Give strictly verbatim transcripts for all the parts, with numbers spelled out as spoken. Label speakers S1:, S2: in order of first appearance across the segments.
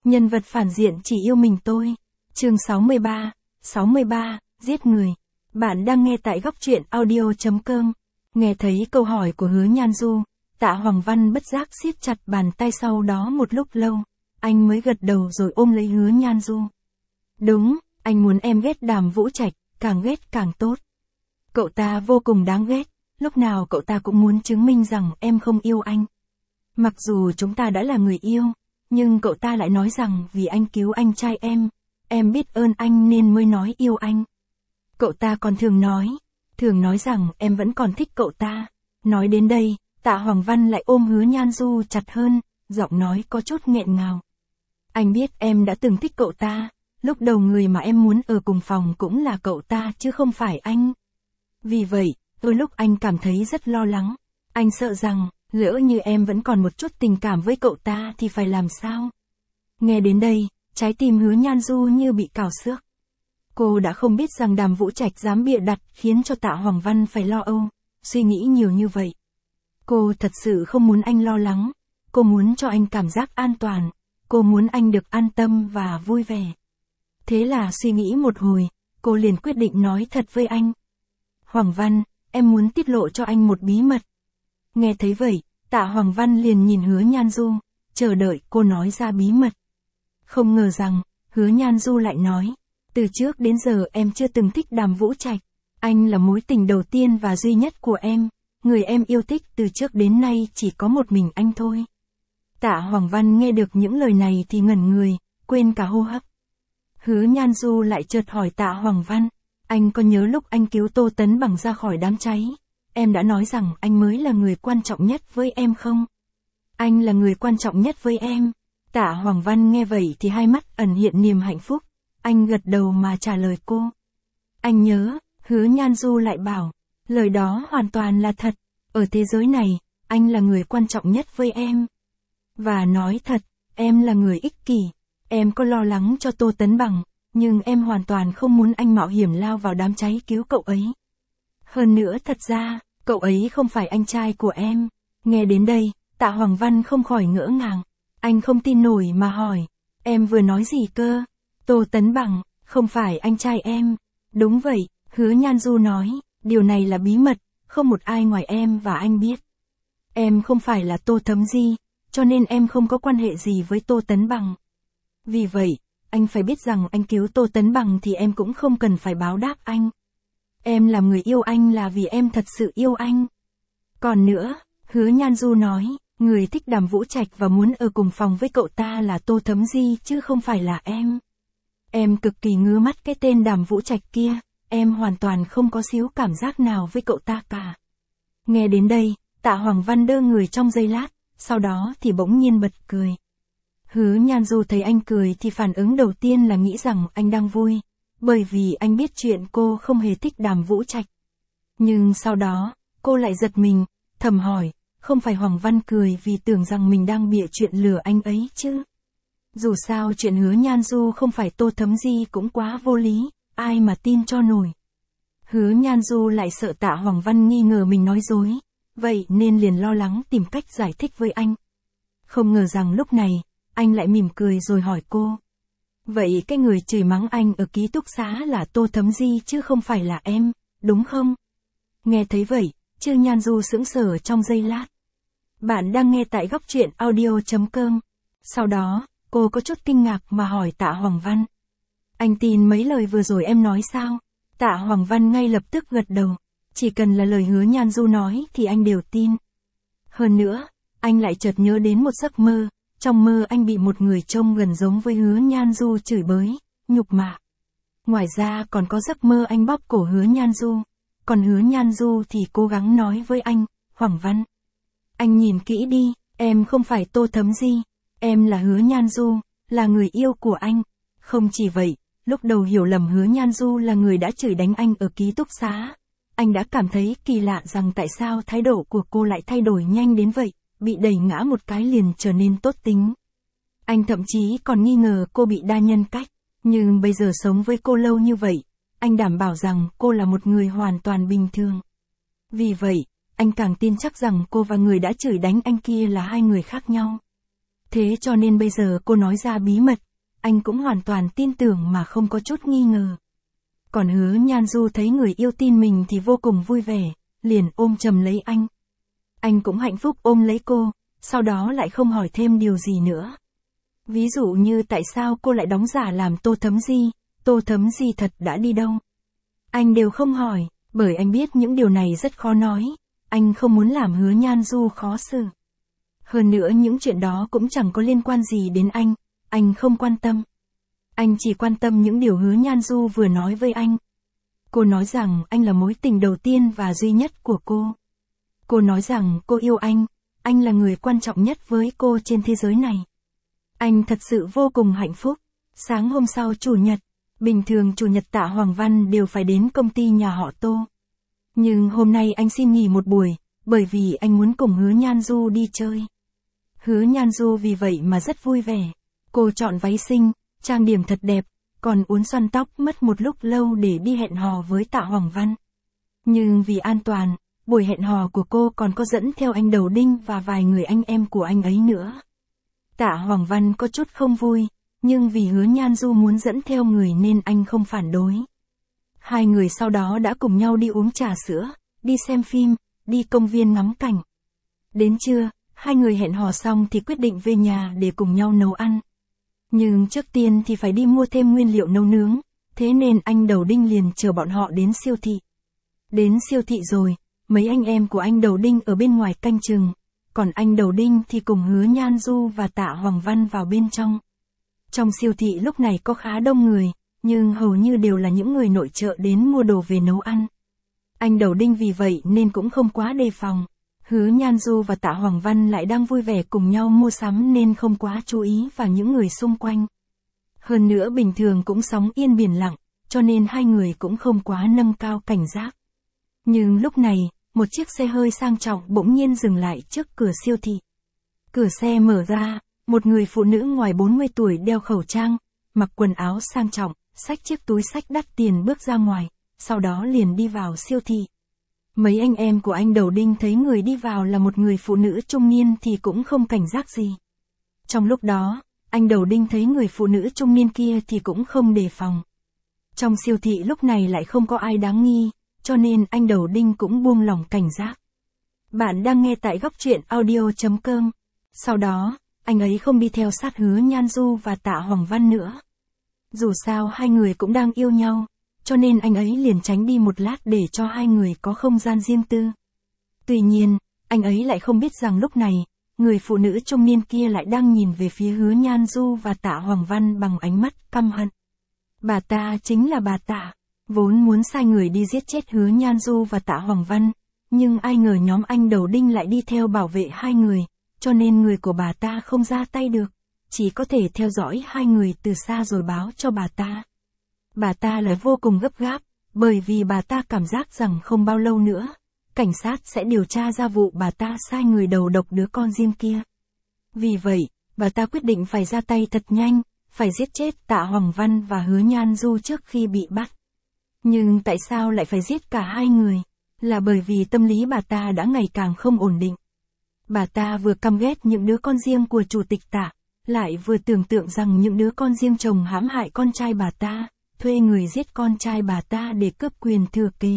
S1: Nhân vật phản diện chỉ yêu mình tôi. Chương sáu mươi ba, sáu mươi ba, giết người. Bạn đang nghe tại góc truyện audio chấm com. Nghe thấy câu hỏi của Hứa Nhan Du, Tạ Hoàng Văn bất giác siết chặt bàn tay, sau đó một lúc lâu, anh mới gật đầu rồi ôm lấy Hứa Nhan Du. Đúng, anh muốn em ghét Đàm Vũ Trạch, càng ghét càng tốt. Cậu ta vô cùng đáng ghét, lúc nào cậu ta cũng muốn chứng minh rằng em không yêu anh. Mặc dù chúng ta đã là người yêu, nhưng cậu ta lại nói rằng vì anh cứu anh trai em, em biết ơn anh nên mới nói yêu anh. Cậu ta còn thường nói, thường nói rằng em vẫn còn thích cậu ta. Nói đến đây, Tạ Hoàng Văn lại ôm Hứa Nhan Du chặt hơn, giọng nói có chút nghẹn ngào. Anh biết em đã từng thích cậu ta, lúc đầu người mà em muốn ở cùng phòng cũng là cậu ta chứ không phải anh. Vì vậy, đôi lúc anh cảm thấy rất lo lắng. Anh sợ rằng, lỡ như em vẫn còn một chút tình cảm với cậu ta thì phải làm sao? Nghe đến đây, trái tim Hứa Nhan Du như bị cào xước. Cô đã không biết rằng Đàm Vũ Trạch dám bịa đặt khiến cho Tạ Hoàng Văn phải lo âu, suy nghĩ nhiều như vậy. Cô thật sự không muốn anh lo lắng, cô muốn cho anh cảm giác an toàn, cô muốn anh được an tâm và vui vẻ. Thế là suy nghĩ một hồi, cô liền quyết định nói thật với anh. Hoàng Văn, em muốn tiết lộ cho anh một bí mật. Nghe thấy vậy, Tạ Hoàng Văn liền nhìn Hứa Nhan Du, chờ đợi cô nói ra bí mật. Không ngờ rằng, Hứa Nhan Du lại nói, từ trước đến giờ em chưa từng thích Đàm Vũ Trạch, anh là mối tình đầu tiên và duy nhất của em, người em yêu thích từ trước đến nay chỉ có một mình anh thôi. Tạ Hoàng Văn nghe được những lời này thì ngẩn người, quên cả hô hấp. Hứa Nhan Du lại chợt hỏi Tạ Hoàng Văn, anh có nhớ lúc anh cứu Tô Tấn Bằng ra khỏi đám cháy, em đã nói rằng anh mới là người quan trọng nhất với em không? Anh là người quan trọng nhất với em. Tạ Hoàng Văn nghe vậy thì hai mắt ẩn hiện niềm hạnh phúc, anh gật đầu mà trả lời cô. Anh nhớ, Hứa Nhan Du lại bảo, lời đó hoàn toàn là thật, ở thế giới này, anh là người quan trọng nhất với em. Và nói thật, em là người ích kỷ, em có lo lắng cho Tô Tấn Bằng, nhưng em hoàn toàn không muốn anh mạo hiểm lao vào đám cháy cứu cậu ấy. Hơn nữa thật ra, cậu ấy không phải anh trai của em. Nghe đến đây, Tạ Hoàng Văn không khỏi ngỡ ngàng. Anh không tin nổi mà hỏi, em vừa nói gì cơ? Tô Tấn Bằng, không phải anh trai em. Đúng vậy, Hứa Nhan Du nói, điều này là bí mật, không một ai ngoài em và anh biết. Em không phải là Tô Thấm Di, cho nên em không có quan hệ gì với Tô Tấn Bằng. Vì vậy, anh phải biết rằng anh cứu Tô Tấn Bằng thì em cũng không cần phải báo đáp anh. Em làm người yêu anh là vì em thật sự yêu anh. Còn nữa, Hứa Nhan Du nói, người thích Đàm Vũ Trạch và muốn ở cùng phòng với cậu ta là Tô Thấm Di chứ không phải là em. Em cực kỳ ngứa mắt cái tên Đàm Vũ Trạch kia, em hoàn toàn không có xíu cảm giác nào với cậu ta cả. Nghe đến đây, Tạ Hoàng Văn đơ người trong giây lát, sau đó thì bỗng nhiên bật cười. Hứa Nhan Du thấy anh cười thì phản ứng đầu tiên là nghĩ rằng anh đang vui, bởi vì anh biết chuyện cô không hề thích Đàm Vũ Trạch. Nhưng sau đó, cô lại giật mình, thầm hỏi, không phải Hoàng Văn cười vì tưởng rằng mình đang bịa chuyện lừa anh ấy chứ? Dù sao chuyện Hứa Nhan Du không phải Tô Thấm Di cũng quá vô lý, ai mà tin cho nổi. Hứa Nhan Du lại sợ Tạ Hoàng Văn nghi ngờ mình nói dối, vậy nên liền lo lắng tìm cách giải thích với anh. Không ngờ rằng lúc này, anh lại mỉm cười rồi hỏi cô. Vậy cái người chửi mắng anh ở ký túc xá là Tô Thấm Di chứ không phải là em, đúng không? Nghe thấy vậy, Trương Nhan Du sững sờ trong giây lát. Bạn đang nghe tại góc truyện audio chấm com. Sau đó, cô có chút kinh ngạc mà hỏi Tạ Hoàng Văn. Anh tin mấy lời vừa rồi em nói sao? Tạ Hoàng Văn ngay lập tức gật đầu. Chỉ cần là lời Hứa Nhan Du nói thì anh đều tin. Hơn nữa, anh lại chợt nhớ đến một giấc mơ. Trong mơ anh bị một người trông gần giống với Hứa Nhan Du chửi bới, nhục mạ. Ngoài ra còn có giấc mơ anh bóp cổ Hứa Nhan Du. Còn Hứa Nhan Du thì cố gắng nói với anh, Hoàng Văn. Anh nhìn kỹ đi, em không phải Tô Thấm Di, em là Hứa Nhan Du, là người yêu của anh. Không chỉ vậy, lúc đầu hiểu lầm Hứa Nhan Du là người đã chửi đánh anh ở ký túc xá. Anh đã cảm thấy kỳ lạ rằng tại sao thái độ của cô lại thay đổi nhanh đến vậy, bị đẩy ngã một cái liền trở nên tốt tính. Anh thậm chí còn nghi ngờ cô bị đa nhân cách, nhưng bây giờ sống với cô lâu như vậy, anh đảm bảo rằng cô là một người hoàn toàn bình thường. Vì vậy, anh càng tin chắc rằng cô và người đã chửi đánh anh kia là hai người khác nhau. Thế cho nên bây giờ cô nói ra bí mật, anh cũng hoàn toàn tin tưởng mà không có chút nghi ngờ. Còn Hứa Nhan Du thấy người yêu tin mình thì vô cùng vui vẻ, liền ôm chầm lấy anh. Anh cũng hạnh phúc ôm lấy cô, sau đó lại không hỏi thêm điều gì nữa. Ví dụ như tại sao cô lại đóng giả làm Tô Thấm Di, Tô Thấm Di thật đã đi đâu. Anh đều không hỏi, bởi anh biết những điều này rất khó nói, anh không muốn làm Hứa Nhan Du khó xử. Hơn nữa những chuyện đó cũng chẳng có liên quan gì đến anh, anh không quan tâm. Anh chỉ quan tâm những điều Hứa Nhan Du vừa nói với anh. Cô nói rằng anh là mối tình đầu tiên và duy nhất của cô. Cô nói rằng cô yêu anh, anh là người quan trọng nhất với cô trên thế giới này. Anh thật sự vô cùng hạnh phúc. Sáng hôm sau Chủ nhật, bình thường Chủ nhật Tạ Hoàng Văn đều phải đến công ty nhà họ Tô. Nhưng hôm nay anh xin nghỉ một buổi, bởi vì anh muốn cùng Hứa Nhan Du đi chơi. Hứa Nhan Du vì vậy mà rất vui vẻ. Cô chọn váy xinh, trang điểm thật đẹp, còn uốn xoăn tóc mất một lúc lâu để đi hẹn hò với Tạ Hoàng Văn. Nhưng vì an toàn, buổi hẹn hò của cô còn có dẫn theo anh Đầu Đinh và vài người anh em của anh ấy nữa. Tạ Hoàng Văn có chút không vui, nhưng vì Hứa Nhan Du muốn dẫn theo người nên anh không phản đối. Hai người sau đó đã cùng nhau đi uống trà sữa, đi xem phim, đi công viên ngắm cảnh. Đến trưa, hai người hẹn hò xong thì quyết định về nhà để cùng nhau nấu ăn. Nhưng trước tiên thì phải đi mua thêm nguyên liệu nấu nướng, thế nên anh Đầu Đinh liền chờ bọn họ đến siêu thị. Đến siêu thị rồi, mấy anh em của anh Đầu Đinh ở bên ngoài canh chừng, còn anh Đầu Đinh thì cùng Hứa Nhan Du và Tạ Hoàng Văn vào bên trong. Trong siêu thị lúc này có khá đông người, nhưng hầu như đều là những người nội trợ đến mua đồ về nấu ăn. Anh Đầu Đinh vì vậy nên cũng không quá đề phòng. Hứa Nhan Du và Tạ Hoàng Văn lại đang vui vẻ cùng nhau mua sắm nên không quá chú ý vào những người xung quanh. Hơn nữa bình thường cũng sóng yên biển lặng, cho nên hai người cũng không quá nâng cao cảnh giác. Nhưng lúc này, một chiếc xe hơi sang trọng bỗng nhiên dừng lại trước cửa siêu thị. Cửa xe mở ra, một người phụ nữ ngoài bốn mươi tuổi đeo khẩu trang, mặc quần áo sang trọng, xách chiếc túi xách đắt tiền bước ra ngoài, sau đó liền đi vào siêu thị. Mấy anh em của anh Đầu Đinh thấy người đi vào là một người phụ nữ trung niên thì cũng không cảnh giác gì. Trong lúc đó, anh Đầu Đinh thấy người phụ nữ trung niên kia thì cũng không đề phòng. Trong siêu thị lúc này lại không có ai đáng nghi, cho nên anh Đầu Đinh cũng buông lỏng cảnh giác. Bạn đang nghe tại góc truyện audio chấm com. Sau đó, anh ấy không đi theo sát Hứa Nhan Du và Tạ Hoàng Văn nữa. Dù sao hai người cũng đang yêu nhau, cho nên anh ấy liền tránh đi một lát để cho hai người có không gian riêng tư. Tuy nhiên, anh ấy lại không biết rằng lúc này, người phụ nữ trung niên kia lại đang nhìn về phía Hứa Nhan Du và Tạ Hoàng Văn bằng ánh mắt căm hận. Bà ta chính là bà Tạ, vốn muốn sai người đi giết chết Hứa Nhan Du và Tạ Hoàng Văn, nhưng ai ngờ nhóm anh Đầu Đinh lại đi theo bảo vệ hai người, cho nên người của bà ta không ra tay được, chỉ có thể theo dõi hai người từ xa rồi báo cho bà ta. Bà ta lại vô cùng gấp gáp, bởi vì bà ta cảm giác rằng không bao lâu nữa, cảnh sát sẽ điều tra ra vụ bà ta sai người đầu độc đứa con riêng kia. Vì vậy, bà ta quyết định phải ra tay thật nhanh, phải giết chết Tạ Hoàng Văn và Hứa Nhan Du trước khi bị bắt. Nhưng tại sao lại phải giết cả hai người? Là bởi vì tâm lý bà ta đã ngày càng không ổn định. Bà ta vừa căm ghét những đứa con riêng của chủ tịch Tạ, lại vừa tưởng tượng rằng những đứa con riêng chồng hãm hại con trai bà ta, thuê người giết con trai bà ta để cướp quyền thừa kế.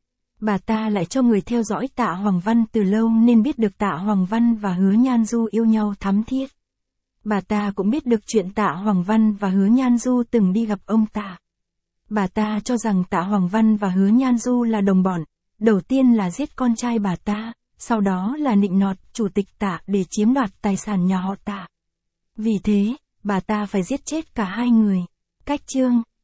S1: Bà ta lại cho người theo dõi Tạ Hoàng Văn từ lâu nên biết được Tạ Hoàng Văn và Hứa Nhan Du yêu nhau thắm thiết. Bà ta cũng biết được chuyện Tạ Hoàng Văn và Hứa Nhan Du từng đi gặp ông Tạ. Bà ta cho rằng Tạ Hoàng Văn và Hứa Nhan Du là đồng bọn, đầu tiên là giết con trai bà ta, sau đó là nịnh nọt chủ tịch Tạ để chiếm đoạt tài sản nhà họ Tạ. Vì thế, bà ta phải giết chết cả hai người. Cách chương